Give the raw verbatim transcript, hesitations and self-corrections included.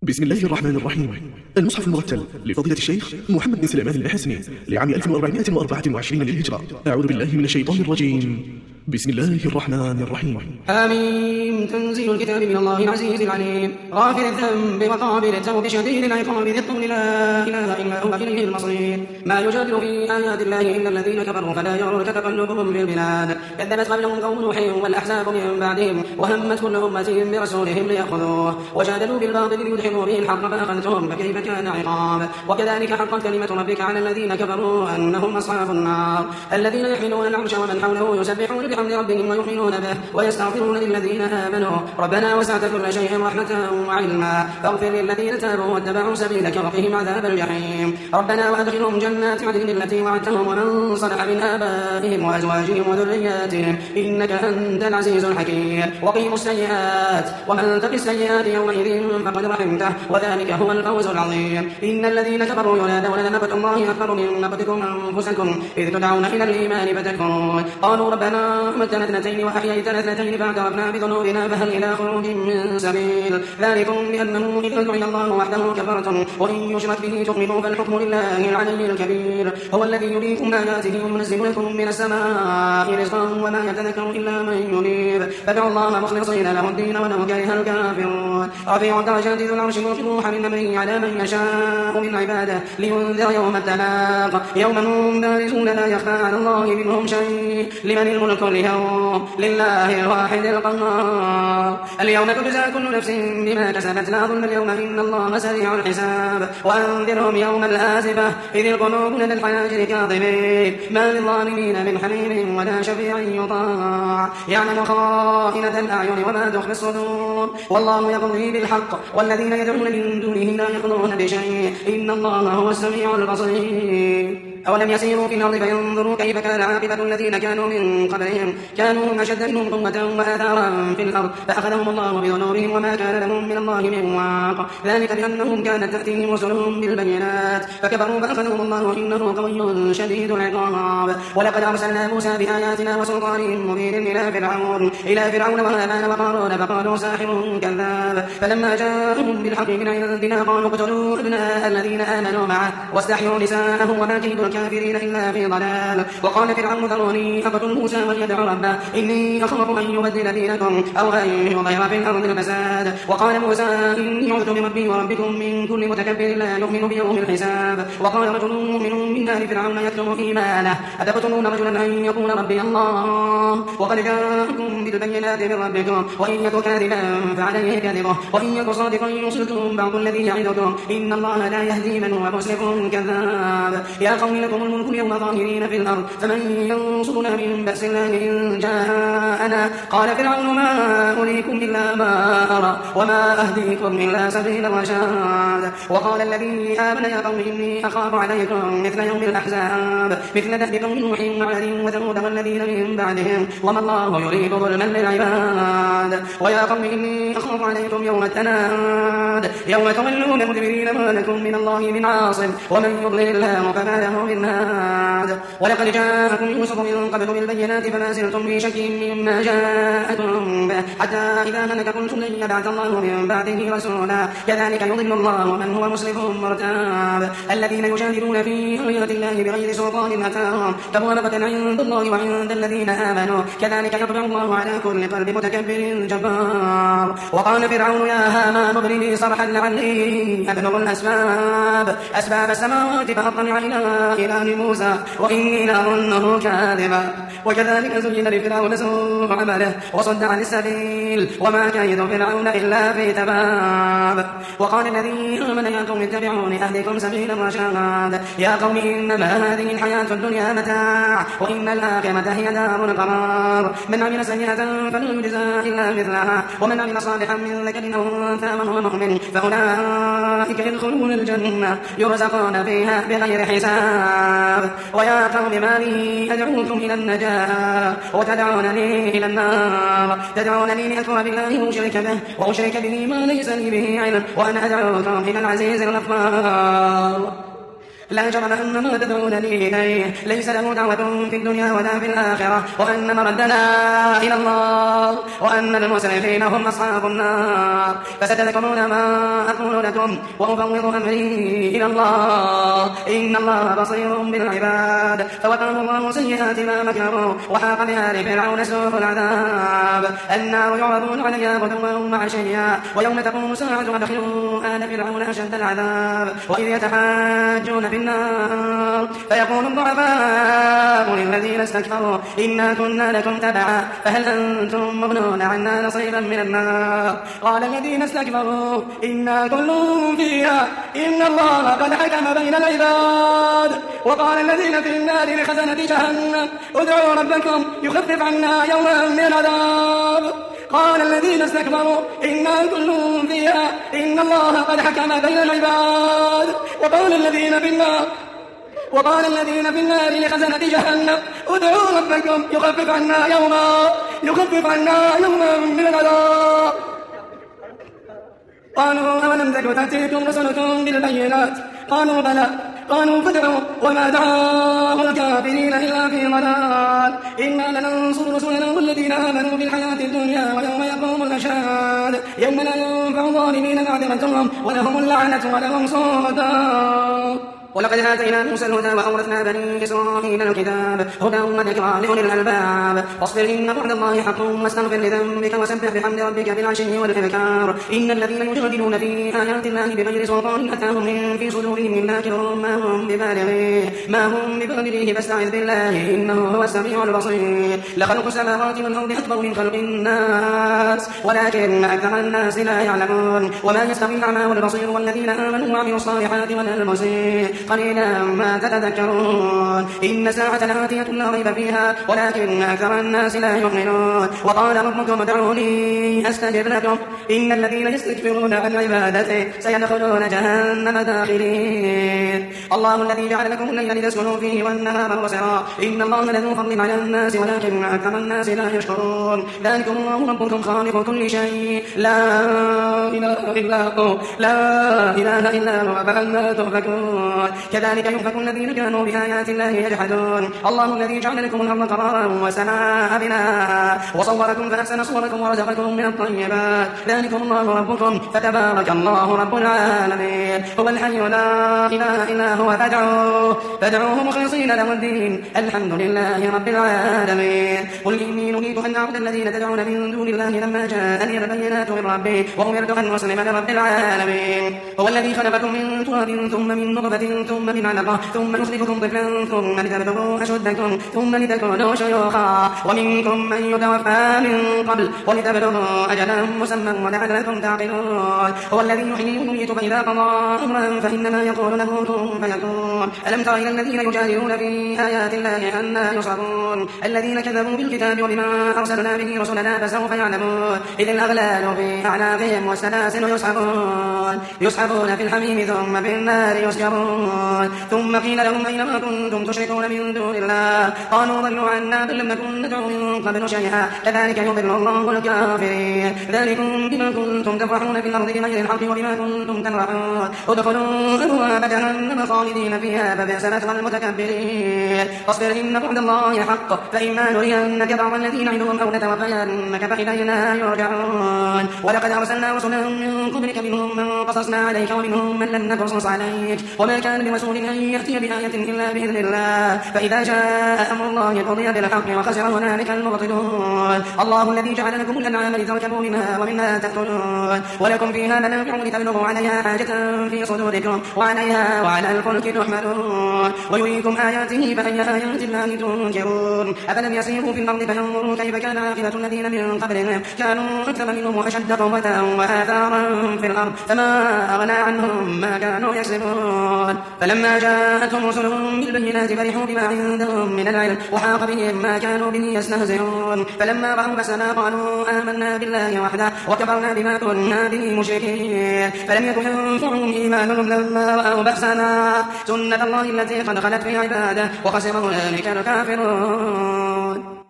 بسم الله الرحمن الرحيم. المصحف المرتل لفضيلة الشيخ محمد بن سليمان الحسني لعام ألف وأربعمائة وأربعة وعشرين للهجرة. أعوذ بالله من الشيطان الرجيم. بسم الله الرحمن الرحيم. آمين. تنزيل الكتاب من الله العزيز العليم غافر الذنب وقابل التوب شديد العقاب ذي الطول لا إله إلا هو إليه المصير. ما يجادل في آيات الله إلا الذين كفروا فلا يغرك تقلبهم في البلاد. كذبت قبلهم قوم نوح والأحزاب من بعدهم وهمت كل أمة برسولهم ليأخذوه وجادلوا بالباطل ليدحضوا به الحق فأخذتهم فكيف كان عقاب. وكذلك حقت كلمة ربك على الذين كفروا أنهم أصحاب النار الذين يحملون العرش ومن حوله يسبحون بحمد ربهم ويؤمنون به ويستغفرون للذين آمنوا ربنا وسعت كل شيء رحمة وعلما فاغفر للذين تابوا واتبعوا سبيلك وقهم عذاب الجحيم. ربنا وأدخلهم جنات عدن التي وعدتهم ومن صلح من آبائهم وأزواجهم وذرياتهم إنك أنت العزيز الحكيم. وقهم السيئات ومن تق السيئات يومئذ فقد رحمته وذلك هو الفوز العظيم. إن الذين كفروا ينادون لمقت الله أكبر من مقتكم أنفسكم إذ تدعون إلى الإيمان فتكفرون قالوا ربنا أمتنا اثنتين وأحييتنا اثنتين فاعترفنا بذنوبنا فهل إلى خروج من سبيل. ذلكم بأنه إذا دعي الله وحده كفرتم وإن يشرك به تؤمنوا فالحكم لله العلي الكبير. هو الذي يريكم آياته وينزل لكم من السماء رزقا وما يتذكر إلا من ينيب فادعوا الله مخلصين له الدين ولو كره الكافرون. رفيع الدرجات ذو العرش يلقي الروح من أمره على من يشاء من عباده لينذر يوم التلاق يوم هم بارزون لا يخفى على الله منهم شيء لمن الملك اليوم لله الواحد القهار. اليوم تجزى كل نفس بما كسبت لا ظلم اليوم إن الله سريع الحساب. وأنذرهم يوم الآزفة إذ القلوب لدى الحناجر كاظمين ما للظالمين من حميم ولا شفيع يطاع يعلم خائنة الأعين وما تخفي الصدور والله يقضي بالحق والذين يدعون من دونه لا يقضون بشيء إن الله هو السميع البصير. أولم يسيروا في الأرض فينظروا كيف كان عاقبة الذين كانوا من قبلهم كانوا أشد منهم قوة وآثارا في الأرض فأخذهم الله بذنوبهم وما كان لهم من الله من واق ذلك بأنهم كانت تأتيهم رسلهم بالبينات فكفروا فأخذهم الله إنه قوي شديد العقاب. ولقد أرسلنا موسى بآياتنا وسلطان مبين إلى فرعون إلى فرعون وهامان وقارون فقالوا ساحر كذاب فلما جاءهم بالحق من عندنا قالوا اقتلوا أبناء الذين آمنوا معه واستحيوا نساءهم وما كيد الكافرين إلا في ضلال. وقال فرعون ذروني أقتل موسى وليدع ربه إني أخاف أن يبدل دينكم أو أن يظهر في الأرض الفساد. وقال موسى إني عذت بربي وربكم من كل متكبر لا يؤمن بيوم الحساب. وقال رجل مؤمن من آل فرعون يتلو إيمانه أتقتلون رجلا أن يقول ربي الله وقد جاءكم بالبينات من ربكم وإن يك كاذبا فعليه كذبه وإن يك صادقا يصدكم بعض الذي يعدكم إن الله لا يهدي من هو مسرف كذاب. يا قوم لكم الملك اليوم ظاهرين في الأرض فمن ينصرنا من بأس الله إن جاءنا. قال فرعون ما أريكم إلا ما أرى وما أهديكم إلا سبيل الرشاد. وقال الذي آمن يا قوم إني أخاف عليكم مثل يوم الأحزاب مثل دأب قوم نوح وعاد وثمود والذين من بعدهم وما الله يريد ظلما للعباد. ويا قوم إني أخاف عليكم يوم التناد يوم تولون مدبرين ما لكم من الله من عاصم ومن يضلل الله فما له من هاد. ولقد جاءكم يوسف من قبل بالبينات فما زلتم في شك مما جاءكم به حتى إذا هلك قلتم لن يبعث الله من بعده رسولا كذلك يضل الله من هو مسرف مرتاب. الذين يجادلون في آيات الله بغير سلطان أتاهم كبر مقتا عند الله وعند الذين آمنوا كذلك يطبع الله على كل قلب متكبر جبار. وقال فرعون يا هامان ابن لي صرحا لعلي أبلغ الأسباب أسباب السماوات فأطلع إلى إله موسى وإني لأظنه كاذبا. وكذلك زين لفرعون سوء عمله وصد عن السبيل وما كيد فرعون إلا في تباب. وقال الذي آمن يا قوم اتبعوني أهدكم سبيل الرشاد. يا قوم إنما هذه الحياة الدنيا متاع وإن الآخرة هي دار القرار. من عمل سيئة فلا يجزى إلا مثلها ومن عمل صالحا من ذكر أو أنثى وهو مؤمن فأولئك يدخلون الجنة يرزقون فيها بغير حساب. ويا قوم ما لي أدعوكم إلى النجاة وتدعونني إلى النار تدعونني لأكفر بالله وأشرك به وأشرك به ما ليس لي به علم وأنا أدعوكم إلى العزيز الغفار. لا جرم أن ما تدعونني إليه ليس له دعوة في الدنيا ولا في الآخرة وأن مردنا إلى الله وأن المسرفين هم أصحاب النار. فستذكرون ما أقول لكم وأفوض أمري إلى الله إن الله بصير بالعباد. فوقاه الله سيئات ما مكروا وحاق بآل فرعون سوء العذاب. النار يعرضون عليها غدوا وعشيا ويوم تقوم الساعة أدخلوا آل فرعون أشد العذاب. وإذ يتحاجون في النار فيقول الضعفاء للذين استكبروا إنا كنا لكم تبعا فهل أنتم مغنون عنا نصيبا من النار. قال الذين استكبروا إنا كل فيها إن الله قد حكم بين العباد. وقال الذين في النار لخزنة جهنم ادعوا ربكم يخفف عنا يوما من العذاب. قال الذين استكبروا إنا كل فيها إن الله قد حكم بين العباد. وقال الذين في النار وقال الذين في النار لخزنة جهنم ادعوا ربكم يخفف عنا يوما يخفف عنا يوما من العذاب. قالوا أولم تك تأتيكم رسلكم بالبينات قالوا بلى قالوا فادعوا وما دعاه الكافرين إلا في ضلال. إنا لننصر رسلنا والذين آمنوا في الحياة الدنيا ويوم يقوم الأشهاد يوم لا ينفع الظالمين معذرتهم ولهم اللعنة ولهم سوء الدار. ولقد آتينا موسى الهدى وأورثنا بني إسرائيل الكتاب هدى وذكرى لأولي الألباب. فاصبر إن وعد الله حق واستغفر لذنبك وسبح بحمد ربك بالعشي والإبكار. إن الذين يجادلون في آيات الله بغير سلطان أتاهم من في صدورهم إلا كبر ما هم ببالغيه ما هم ببالغيه فاستعذ بالله إنه هو السميع البصير. لخلق السماوات والأرض أكبر من خلق الناس ولكن أكثر الناس لا يعلمون. وما يستوي الأعمى والبصير والذين آمنوا وعملوا الصالحات ولا المسيء قليلا ما تتذكرون. إن ساعة لآتية لا ريب فيها ولكن أكثر الناس لا يؤمنون. وقال ربكم ادعوني أستجب لكم إن الذين يستكبرون عن عبادته سيدخلون جهنم داخلين. الله الذي جعل لكم الليل لتسكنوا فيه والنهار مبصرا إن الله لذو فضل على الناس ولكن أكثر الناس لا يشكرون. ذلكم الله ربكم خالق كل شيء لا إله إلا هو لا إله إلا هو فأنا تؤفكون. كذلك يؤفك الذين كانوا بآيات الله يجحدون. الله الذي جعل لكم الأرض قرارا والسماء بناء وصوركم فأحسن صوركم ورزقكم من الطيبات. ذلكم الله ربكم فتبارك الله رب العالمين. هو الحي لا إله إلا هو فادعوه فادعوه مخلصين له الدين الحمد لله رب العالمين. قل إني نهيت أن أعبد الذين تدعون من دون الله لما جاءني البينات من ربي وأمرت أن أسلم لرب العالمين. هو الذي خلقكم من تراب ثم من نطفة ثم من علقة ثم يخرجكم طفلا ثم لتبلغوا أشدكم ثم لتكونوا شيوخا ومنكم من يتوفى من قبل ولتبلغوا أجلا مسمى ولعلكم تعقلون. هو الذي يحيي ويميت فإذا قضى أمرا فإنما يقول له كن فيكون. ألم تر إلى الذين يجادلون في آيات الله أنى يصرفون الذين كذبوا بالكتاب وبما أرسلنا به رسلنا فسوف يعلمون. إذ الأغلال في أعناقهم والسلاسل يسحبون يسحبون في الحميم ثم في النار يسجرون. ثم قيل لهم أين ما كنتم تشركون من دون الله قالوا ضلوا عنا بل لم نكن ندعو من قبل شيئا كذلك يضل الله الكافرين. ذلكم بما كنتم تفرحون في الأرض بغير الحق وبما كنتم تمرحون. ادخلوا أبواب جهنم خالدين فيها فبئس مثوى المتكبرين. فاصبر إن وعد الله حق فإما نرينك بعض الذي نعدهم أو نتوفينك فإلينا يرجعون. ولقد أرسلنا رسلا من قبلك منهم من قصصنا عليك ومنهم من لم نقصص عليك وما كان لرسول أن يأتي بآية إلا بإذن الله فإذا جاء أمر الله قضي بالحق وخسر هنالك المبطلون. الله الذي جعل لكم الأنعام لتركبوا منها ومنها تأكلون ولكم فيها منافع لتبلغوا عليها حاجة في صدوركم وعليها وعلى الفلك تحملون ويريكم آياته فأي آيات الله تنكرون. أفلم يسيروا في الأرض فينظروا كيف كان عاقبة الذين من قبلهم كانوا أكثر منهم وأشد قوة وآثارا في الأرض فما أغنى عنهم ما كانوا يكسبون. فلما جاءتهم رسلهم بالبينات فرحوا بما عندهم من العلم وحاق بهم ما كانوا به يستهزئون. فلما رأوا بأسنا قالوا آمنا بالله وحده وكفرنا بما كنا به مشركين. فلم يكن ينفعهم إيمانهم لما رأوا بأسنا سنة الله التي قد خلت في عباده وخسر هنالك الكافرون.